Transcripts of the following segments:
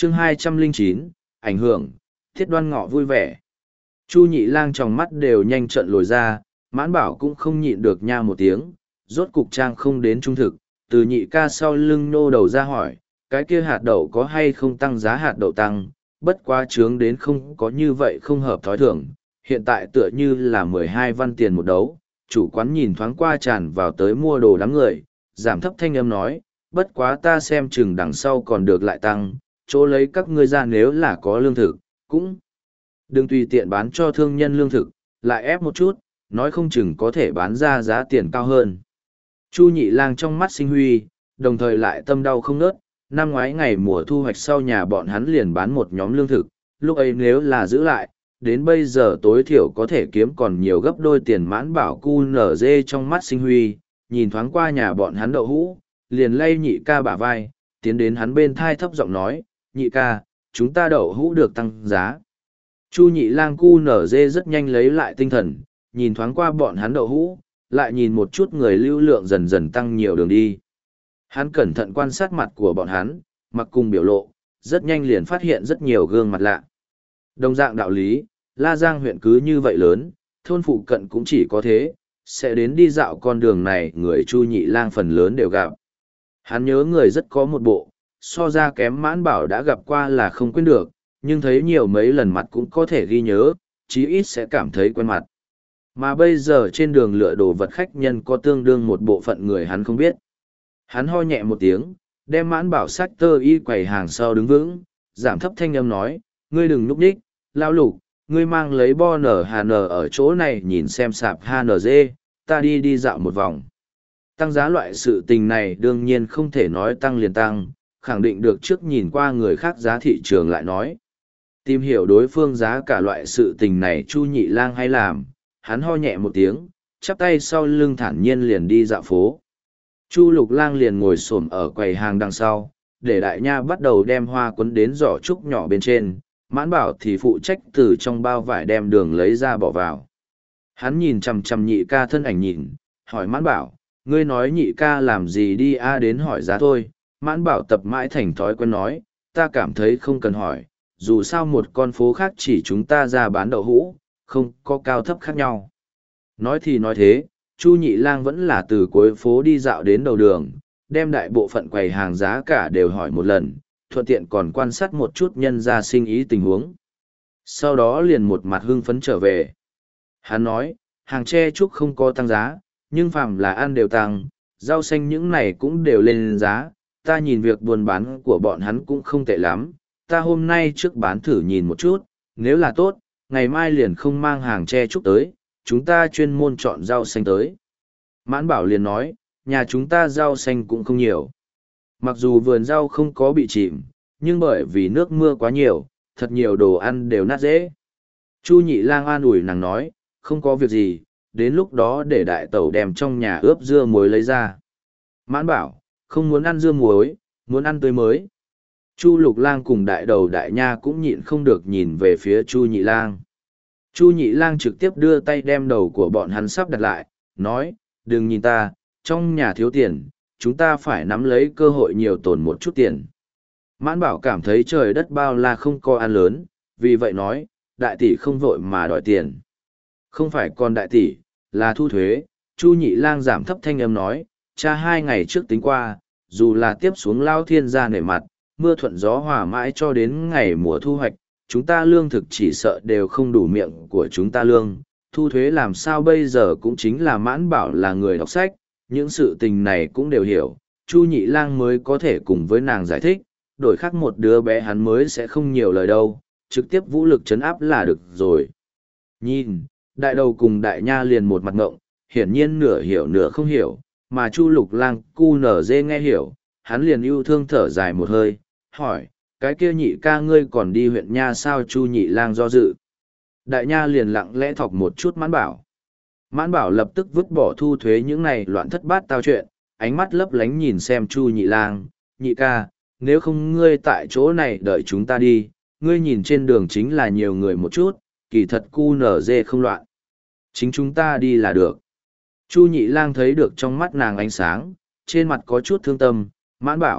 chương 209, ảnh hưởng, Thiết Đoan Ngọ vui vẻ. Chu Nhị Lang trong mắt đều nhanh trận lồi ra, Mãn Bảo cũng không nhịn được nha một tiếng, rốt cục trang không đến trung thực, từ nhị ca sau lưng nô đầu ra hỏi, cái kia hạt đậu có hay không tăng giá hạt đậu tăng, bất quá trướng đến không có như vậy không hợp thói thường, hiện tại tựa như là 12 văn tiền một đấu, chủ quán nhìn thoáng qua tràn vào tới mua đồ đám người, giảm thấp thanh âm nói, bất quá ta xem chừng đằng sau còn được lại tăng, chỗ lấy các ngươi ra nếu là có lương thực, cũng đừng tùy tiện bán cho thương nhân lương thực, lại ép một chút, nói không chừng có thể bán ra giá tiền cao hơn. Chu Nhị Lang trong mắt sinh huy, đồng thời lại tâm đau không nớt, năm ngoái ngày mùa thu hoạch sau nhà bọn hắn liền bán một nhóm lương thực, lúc ấy nếu là giữ lại, đến bây giờ tối thiểu có thể kiếm còn nhiều gấp đôi tiền. Mãn Bảo cu nở dê trong mắt sinh huy, nhìn thoáng qua nhà bọn hắn đậu hũ, liền lay nhị ca bả vai, tiến đến hắn bên thai thấp giọng nói, nhị ca, chúng ta đậu hũ được tăng giá. Chu Nhị Lang cu nở dê rất nhanh lấy lại tinh thần, nhìn thoáng qua bọn hắn đậu hũ, lại nhìn một chút người lưu lượng dần dần tăng nhiều đường đi. Hắn cẩn thận quan sát mặt của bọn hắn, mặc cùng biểu lộ, rất nhanh liền phát hiện rất nhiều gương mặt lạ. Đồng dạng đạo lý, La Giang huyện cứ như vậy lớn, thôn phụ cận cũng chỉ có thế, sẽ đến đi dạo con đường này người Chu Nhị Lang phần lớn đều gặp. Hắn nhớ người rất có một bộ, so ra kém Mãn Bảo đã gặp qua là không quên được, nhưng thấy nhiều mấy lần mặt cũng có thể ghi nhớ, chí ít sẽ cảm thấy quen mặt. Mà bây giờ trên đường lựa đồ vật khách nhân có tương đương một bộ phận người hắn không biết. Hắn ho nhẹ một tiếng, đem Mãn Bảo sách tơ y quầy hàng sau đứng vững, giảm thấp thanh âm nói, ngươi đừng núp đích, lao lục, ngươi mang lấy bo nở hà nở ở chỗ này nhìn xem sạp HNZ, ta đi dạo một vòng. Tăng giá loại sự tình này đương nhiên không thể nói tăng liền tăng, khẳng định được trước nhìn qua người khác giá thị trường lại nói. Tìm hiểu đối phương giá cả loại sự tình này Chu Nhị Lang hay làm, hắn ho nhẹ một tiếng, chắp tay sau lưng thản nhiên liền đi dạo phố. Chu Lục Lang liền ngồi xổm ở quầy hàng đằng sau, để đại nha bắt đầu đem hoa quấn đến giỏ trúc nhỏ bên trên, Mãn Bảo thì phụ trách từ trong bao vải đem đường lấy ra bỏ vào. Hắn nhìn chằm chằm nhị ca thân ảnh nhìn, hỏi Mãn Bảo, ngươi nói nhị ca làm gì đi đến hỏi giá thôi. Mãn Bảo tập mãi thành thói quen nói, ta cảm thấy không cần hỏi, dù sao một con phố khác chỉ chúng ta ra bán đậu hũ, không có cao thấp khác nhau. Nói thì nói thế, Chu Nhị Lang vẫn là từ cuối phố đi dạo đến đầu đường, đem đại bộ phận quầy hàng giá cả đều hỏi một lần, thuận tiện còn quan sát một chút nhân ra sinh ý tình huống. Sau đó liền một mặt hưng phấn trở về. Hắn nói, hàng tre trúc không có tăng giá, nhưng phàm là ăn đều tăng, rau xanh những này cũng đều lên giá, ta nhìn việc buôn bán của bọn hắn cũng không tệ lắm, ta hôm nay trước bán thử nhìn một chút, nếu là tốt, ngày mai liền không mang hàng tre trúc tới, chúng ta chuyên môn chọn rau xanh tới. Mãn Bảo liền nói, nhà chúng ta rau xanh cũng không nhiều. Mặc dù vườn rau không có bị chìm, nhưng bởi vì nước mưa quá nhiều, thật nhiều đồ ăn đều nát dễ. Chu Nhị Lang an ủi nàng nói, không có việc gì, đến lúc đó để đại tẩu đem trong nhà ướp dưa muối lấy ra. Mãn Bảo, không muốn ăn dưa muối, muốn ăn tươi mới. Chu Lục Lang cùng đại đầu đại nha cũng nhịn không được nhìn về phía Chu Nhị Lang. Chu Nhị Lang trực tiếp đưa tay đem đầu của bọn hắn sắp đặt lại, nói, đừng nhìn ta, trong nhà thiếu tiền, chúng ta phải nắm lấy cơ hội nhiều tồn một chút tiền. Mãn Bảo cảm thấy trời đất bao la không có ăn lớn, vì vậy nói, đại tỷ không vội mà đòi tiền. Không phải còn đại tỷ, là thu thuế. Chu Nhị Lang giảm thấp thanh âm nói, cha 2 ngày trước tính qua, dù là tiếp xuống lao thiên gia nể mặt, mưa thuận gió hòa mãi cho đến ngày mùa thu hoạch, chúng ta lương thực chỉ sợ đều không đủ miệng của chúng ta lương. Thu thuế làm sao bây giờ cũng chính là Mãn Bảo là người đọc sách, những sự tình này cũng đều hiểu, Chu Nhị Lang mới có thể cùng với nàng giải thích, đổi khác một đứa bé hắn mới sẽ không nhiều lời đâu, trực tiếp vũ lực trấn áp là được rồi. Nhìn, đại đầu cùng đại nha liền một mặt ngộng, hiển nhiên nửa hiểu nửa không hiểu, mà Chu Lục Lang cu nở dê nghe hiểu, hắn liền yêu thương thở dài một hơi, hỏi, cái kia nhị ca ngươi còn đi huyện nha sao? Chu Nhị Lang do dự. Đại nha liền lặng lẽ thọc một chút Mãn Bảo. Mãn Bảo lập tức vứt bỏ thu thuế những này loạn thất bát tao chuyện, ánh mắt lấp lánh nhìn xem Chu Nhị Lang, nhị ca, nếu không ngươi tại chỗ này đợi chúng ta đi, ngươi nhìn trên đường chính là nhiều người một chút, kỳ thật cu nở dê không loạn. Chính chúng ta đi là được. Chu Nhị Lang thấy được trong mắt nàng ánh sáng, trên mặt có chút thương tâm, Mãn Bảo,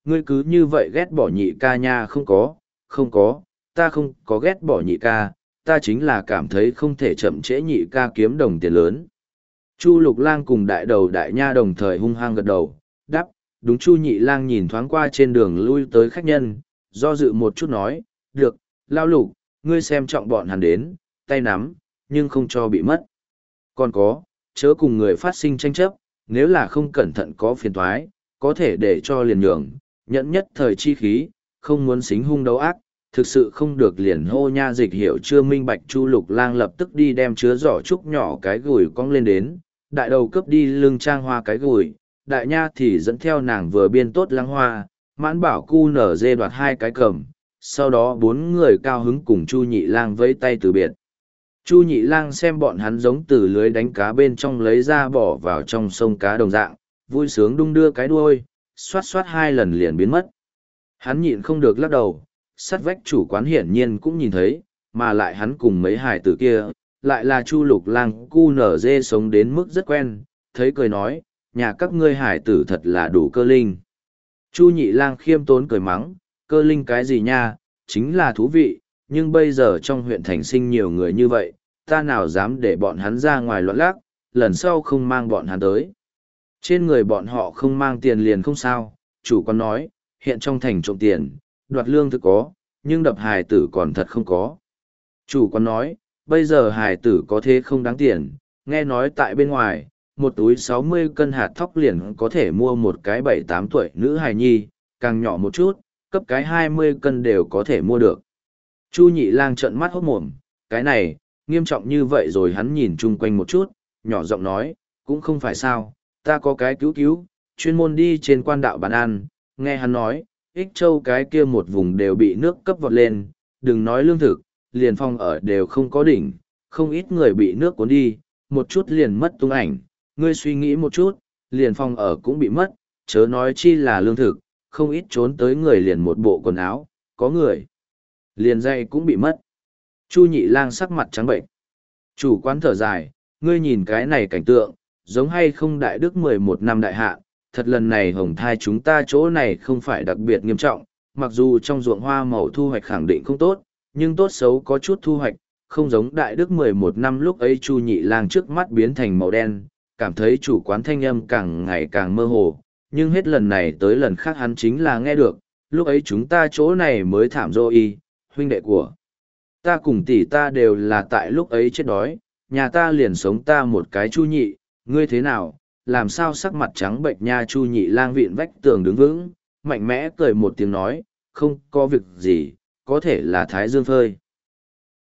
ngươi cứ như vậy ghét bỏ nhị ca nha. Không có, không có, ta không có ghét bỏ nhị ca, ta chính là cảm thấy không thể chậm trễ nhị ca kiếm đồng tiền lớn. Chu Lục Lang cùng đại đầu đại nha đồng thời hung hăng gật đầu, đáp, đúng. Chu Nhị Lang nhìn thoáng qua trên đường lui tới khách nhân, do dự một chút nói, được, Lao Lục, ngươi xem trọng bọn hắn đến, tay nắm, nhưng không cho bị mất. Còn có, chớ cùng người phát sinh tranh chấp, nếu là không cẩn thận có phiền toái, có thể để cho liền nhường, nhẫn nhất thời chi khí, không muốn xính hung đấu ác, thực sự không được liền hô nha. Dịch hiểu chưa minh bạch. Chu Lục Lang lập tức đi đem chứa giỏ trúc nhỏ cái gùi cong lên đến, đại đầu cướp đi lưng trang hoa cái gùi, đại nha thì dẫn theo nàng vừa biên tốt lăng hoa, mãn bảo cu nở dê đoạt hai cái cầm, sau đó bốn người cao hứng cùng Chu Nhị Lang vẫy tay từ biệt. Chu Nhị Lang xem bọn hắn giống từ lưới đánh cá bên trong lấy ra bỏ vào trong sông cá đồng dạng, vui sướng đung đưa cái đuôi, xoát xoát hai lần liền biến mất. Hắn nhịn không được lắc đầu, sát vách chủ quán hiển nhiên cũng nhìn thấy, mà lại hắn cùng mấy hải tử kia, lại là Chu Lục Lang cu nở dê sống đến mức rất quen, thấy cười nói, nhà các ngươi hải tử thật là đủ cơ linh. Chu Nhị Lang khiêm tốn cười mắng, cơ linh cái gì nha, chính là thú vị, nhưng bây giờ trong huyện thành sinh nhiều người như vậy, ta nào dám để bọn hắn ra ngoài loạn lác, lần sau không mang bọn hắn tới. Trên người bọn họ không mang tiền liền không sao, chủ quán nói, hiện trong thành trộm tiền, đoạt lương thực có, nhưng đập hài tử còn thật không có. Chủ quán nói, bây giờ hài tử có thế không đáng tiền, nghe nói tại bên ngoài, một túi 60 cân hạt thóc liền có thể mua một cái 7-8 tuổi nữ hài nhi, càng nhỏ một chút, cấp cái 20 cân đều có thể mua được. Chu Nhị Lang trợn mắt hốt mồm, cái này, nghiêm trọng như vậy rồi. Hắn nhìn chung quanh một chút, nhỏ giọng nói, cũng không phải sao, ta có cái cứu, chuyên môn đi trên quan đạo bán ăn, nghe hắn nói, Ích Châu cái kia một vùng đều bị nước cấp vọt lên, đừng nói lương thực, liền phòng ở đều không có đỉnh, không ít người bị nước cuốn đi, một chút liền mất tung ảnh, ngươi suy nghĩ một chút, liền phòng ở cũng bị mất, chớ nói chi là lương thực, không ít trốn tới người liền một bộ quần áo, có người liền dây cũng bị mất. Chu Nhị Lang sắc mặt trắng bệnh. Chủ quán thở dài, ngươi nhìn cái này cảnh tượng, giống hay không đại đức 11 năm đại hạ, thật lần này hồng thai chúng ta chỗ này không phải đặc biệt nghiêm trọng, mặc dù trong ruộng hoa màu thu hoạch khẳng định không tốt, nhưng tốt xấu có chút thu hoạch, không giống đại đức 11 năm lúc ấy. Chu Nhị Lang trước mắt biến thành màu đen, cảm thấy chủ quán thanh âm càng ngày càng mơ hồ, nhưng hết lần này tới lần khác hắn chính là nghe được, lúc ấy chúng ta chỗ này mới thảm rồi, huynh đệ của ta cùng tỷ ta đều là tại lúc ấy chết đói, nhà ta liền sống ta một cái. Chu Nhị, ngươi thế nào, làm sao sắc mặt trắng bệnh nha. Chu Nhị Lang vịn vách tường đứng vững, mạnh mẽ cười một tiếng nói, không có việc gì, có thể là thái dương phơi.